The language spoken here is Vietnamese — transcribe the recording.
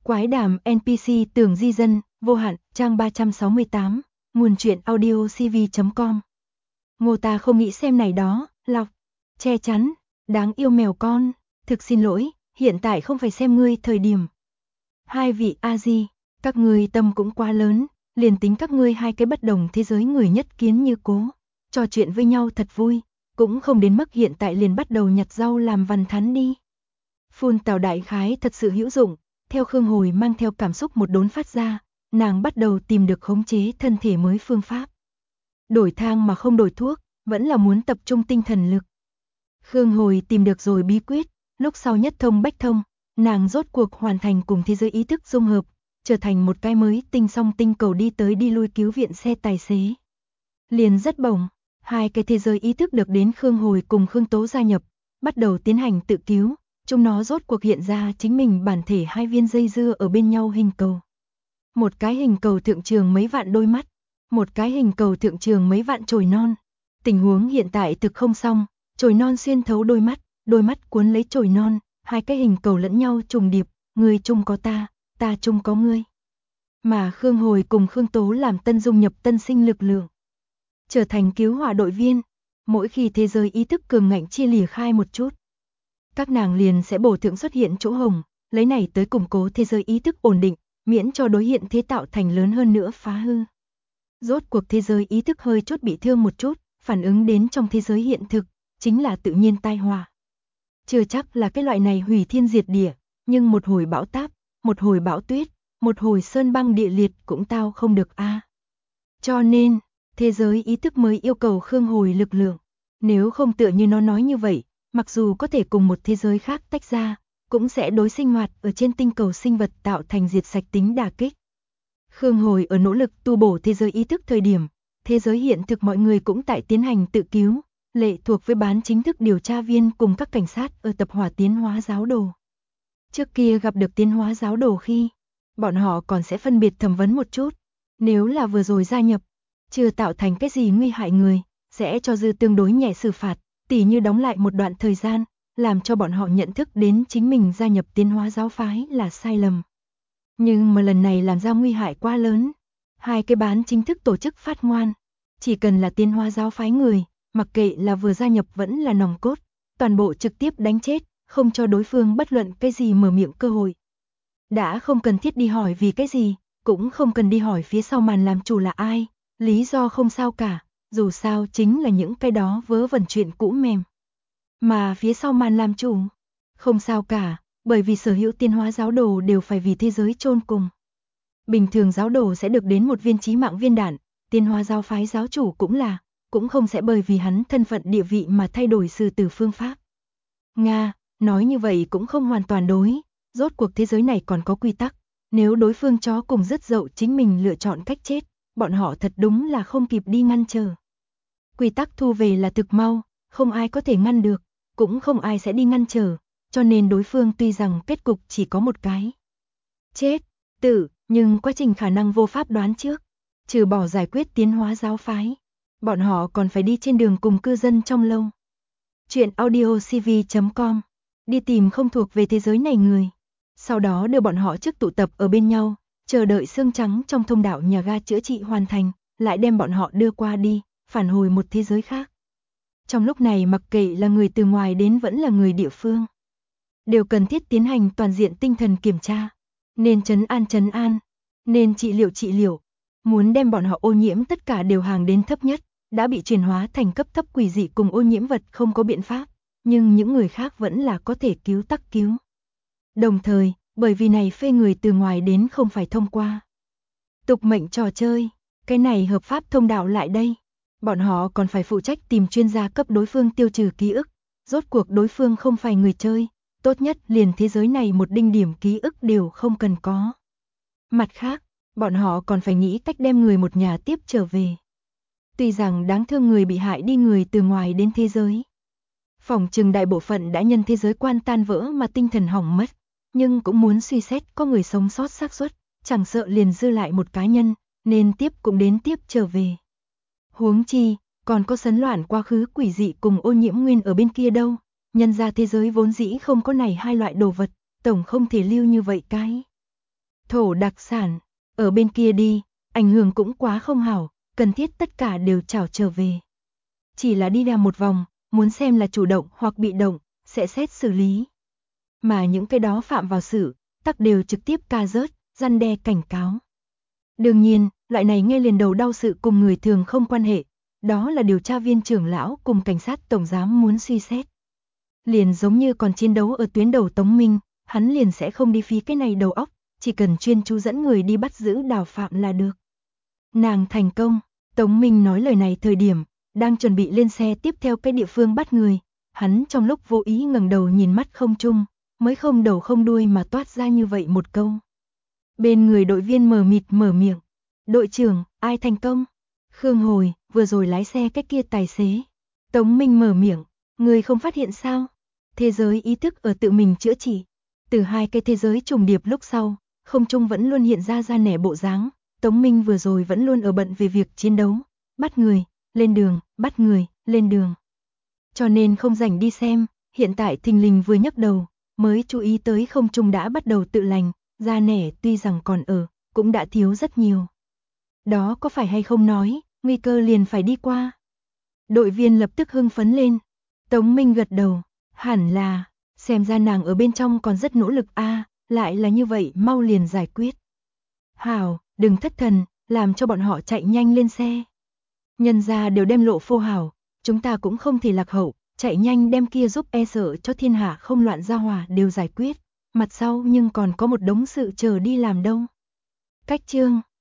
Quái đàm NPC tưởng di dân, vô hạn, trang 368, nguồn truyện audio cv.com. Ngô ta không nghĩ xem này đó, lọc, che chắn, đáng yêu mèo con, thực xin lỗi, hiện tại không phải xem ngươi thời điểm. Hai vị A-di, các ngươi tâm cũng quá lớn, liền tính các ngươi hai cái bất đồng thế giới người nhất kiến như cố, trò chuyện với nhau thật vui, cũng không đến mức hiện tại liền bắt đầu nhặt rau làm văn thắn đi. Phun tào đại khái thật sự hữu dụng, theo Khương Hồi mang theo cảm xúc một đốn phát ra, nàng bắt đầu tìm được khống chế thân thể mới phương pháp. Đổi thang mà không đổi thuốc, vẫn là muốn tập trung tinh thần lực. Khương Hồi tìm được rồi bí quyết, lúc sau nhất thông bách thông, nàng rốt cuộc hoàn thành cùng thế giới ý thức dung hợp, trở thành một cái mới tinh song tinh cầu đi tới đi lui cứu viện xe tài xế. Liền rất bổng, hai cái thế giới ý thức được đến Khương Hồi cùng Khương Tố gia nhập, bắt đầu tiến hành tự cứu. Chúng nó rốt cuộc hiện ra chính mình bản thể hai viên dây dưa ở bên nhau hình cầu. Một cái hình cầu thượng trường mấy vạn đôi mắt, một cái hình cầu thượng trường mấy vạn chồi non. Tình huống hiện tại thực không xong, chồi non xuyên thấu đôi mắt cuốn lấy chồi non, hai cái hình cầu lẫn nhau trùng điệp, ngươi chung có ta chung có ngươi. Mà Khương Hồi cùng Khương Tố làm tân dung nhập tân sinh lực lượng, trở thành cứu hỏa đội viên. Mỗi khi thế giới ý thức cường ngạnh chia lìa khai một chút, các nàng liền sẽ bổ thượng xuất hiện chỗ hồng, lấy này tới củng cố thế giới ý thức ổn định, miễn cho đối hiện thế tạo thành lớn hơn nữa phá hư. Rốt cuộc thế giới ý thức hơi chút bị thương một chút, phản ứng đến trong thế giới hiện thực, chính là tự nhiên tai họa. Chưa chắc là cái loại này hủy thiên diệt địa, nhưng một hồi bão táp, một hồi bão tuyết, một hồi sơn băng địa liệt cũng tao không được a. Cho nên, thế giới ý thức mới yêu cầu Khương Hồi lực lượng. Nếu không tựa như nó nói như vậy, mặc dù có thể cùng một thế giới khác tách ra, cũng sẽ đối sinh hoạt ở trên tinh cầu sinh vật tạo thành diệt sạch tính đả kích. Khương Hồi ở nỗ lực tu bổ thế giới ý thức thời điểm, thế giới hiện thực mọi người cũng tại tiến hành tự cứu, lệ thuộc với bán chính thức điều tra viên cùng các cảnh sát ở tập hỏa tiến hóa giáo đồ. Trước kia gặp được tiến hóa giáo đồ khi, bọn họ còn sẽ phân biệt thẩm vấn một chút, nếu là vừa rồi gia nhập, chưa tạo thành cái gì nguy hại người, sẽ cho dư tương đối nhẹ xử phạt. Tỉ như đóng lại một đoạn thời gian, làm cho bọn họ nhận thức đến chính mình gia nhập tiến hóa giáo phái là sai lầm. Nhưng mà lần này làm ra nguy hại quá lớn, hai cái bán chính thức tổ chức phát ngoan, chỉ cần là tiến hóa giáo phái người, mặc kệ là vừa gia nhập vẫn là nòng cốt, toàn bộ trực tiếp đánh chết, không cho đối phương bất luận cái gì mở miệng cơ hội. Đã không cần thiết đi hỏi vì cái gì, cũng không cần đi hỏi phía sau màn làm chủ là ai, lý do không sao cả. Dù sao chính là những cái đó vớ vẩn chuyện cũ mềm. Mà phía sau màn làm chủ, không sao cả, bởi vì sở hữu tiến hóa giáo đồ đều phải vì thế giới chôn cùng. Bình thường giáo đồ sẽ được đến một viên chí mạng viên đạn, tiến hóa giáo phái giáo chủ cũng không sẽ bởi vì hắn thân phận địa vị mà thay đổi xử tử phương pháp. Nga, nói như vậy cũng không hoàn toàn đối, rốt cuộc thế giới này còn có quy tắc, nếu đối phương chó cùng dứt dậu chính mình lựa chọn cách chết, bọn họ thật đúng là không kịp đi ngăn trở. Quy tắc thu về là thực mau, không ai có thể ngăn được, cũng không ai sẽ đi ngăn trở, cho nên đối phương tuy rằng kết cục chỉ có một cái. Chết, tử, nhưng quá trình khả năng vô pháp đoán trước, trừ bỏ giải quyết tiến hóa giáo phái, bọn họ còn phải đi trên đường cùng cư dân trong lâu. Chuyện audio cv.com, đi tìm không thuộc về thế giới này người, sau đó đưa bọn họ trước tụ tập ở bên nhau, chờ đợi xương trắng trong thông đạo nhà ga chữa trị hoàn thành, lại đem bọn họ đưa qua đi, phản hồi một thế giới khác. Trong lúc này mặc kệ là người từ ngoài đến vẫn là người địa phương, đều cần thiết tiến hành toàn diện tinh thần kiểm tra, nên trấn an, nên trị liệu, muốn đem bọn họ ô nhiễm tất cả đều hàng đến thấp nhất, đã bị chuyển hóa thành cấp thấp quỷ dị cùng ô nhiễm vật không có biện pháp, nhưng những người khác vẫn là có thể cứu tắc cứu. Đồng thời, bởi vì này phê người từ ngoài đến không phải thông qua tục mệnh trò chơi, cái này hợp pháp thông đạo lại đây. Bọn họ còn phải phụ trách tìm chuyên gia cấp đối phương tiêu trừ ký ức, rốt cuộc đối phương không phải người chơi, tốt nhất liền thế giới này một đinh điểm ký ức đều không cần có. Mặt khác, bọn họ còn phải nghĩ cách đem người một nhà tiếp trở về. Tuy rằng đáng thương người bị hại đi người từ ngoài đến thế giới, phỏng chừng đại bộ phận đã nhân thế giới quan tan vỡ mà tinh thần hỏng mất, nhưng cũng muốn suy xét có người sống sót xác suất, chẳng sợ liền dư lại một cá nhân, nên tiếp cũng đến tiếp trở về. Huống chi, còn có sấn loạn quá khứ quỷ dị cùng ô nhiễm nguyên ở bên kia đâu, nhân ra thế giới vốn dĩ không có này hai loại đồ vật, tổng không thể lưu như vậy cái. Thổ đặc sản, ở bên kia đi, ảnh hưởng cũng quá không hảo, cần thiết tất cả đều trảo trở về. Chỉ là đi ra một vòng, muốn xem là chủ động hoặc bị động, sẽ xét xử lý. Mà những cái đó phạm vào sự, tắc đều trực tiếp ca rớt, răn đe cảnh cáo. Đương nhiên, loại này nghe liền đầu đau sự cùng người thường không quan hệ, đó là điều tra viên trưởng lão cùng cảnh sát tổng giám muốn suy xét. Liền giống như còn chiến đấu ở tuyến đầu Tống Minh, hắn liền sẽ không đi phí cái này đầu óc, chỉ cần chuyên chú dẫn người đi bắt giữ Đào Phạm là được. Nàng thành công, Tống Minh nói lời này thời điểm, đang chuẩn bị lên xe tiếp theo cái địa phương bắt người, hắn trong lúc vô ý ngẩng đầu nhìn mắt không trung, mới không đầu không đuôi mà toát ra như vậy một câu. Bên người đội viên mờ mịt mở miệng, đội trưởng, ai thành công? Khương Hồi, vừa rồi lái xe cái kia tài xế. Tống Minh mở miệng, người không phát hiện sao? Thế giới ý thức ở tự mình chữa trị. Từ hai cái thế giới trùng điệp lúc sau, không trung vẫn luôn hiện ra nẻ bộ dáng. Tống Minh vừa rồi vẫn luôn ở bận về việc chiến đấu, bắt người, lên đường, bắt người, lên đường. Cho nên không rảnh đi xem, hiện tại thình lình vừa nhấc đầu, mới chú ý tới không trung đã bắt đầu tự lành, da nẻ tuy rằng còn ở, cũng đã thiếu rất nhiều. Đó có phải hay không nói, nguy cơ liền phải đi qua. Đội viên lập tức hưng phấn lên. Tống Minh gật đầu, hẳn là, xem ra nàng ở bên trong còn rất nỗ lực lại là như vậy mau liền giải quyết. Hảo, đừng thất thần, làm cho bọn họ chạy nhanh lên xe. Nhân gia đều đem lộ phô hảo, chúng ta cũng không thể lạc hậu, chạy nhanh đem kia giúp sợ cho thiên hạ không loạn gia hòa đều giải quyết, mặt sau nhưng còn có một đống sự chờ đi làm đâu. Cách chương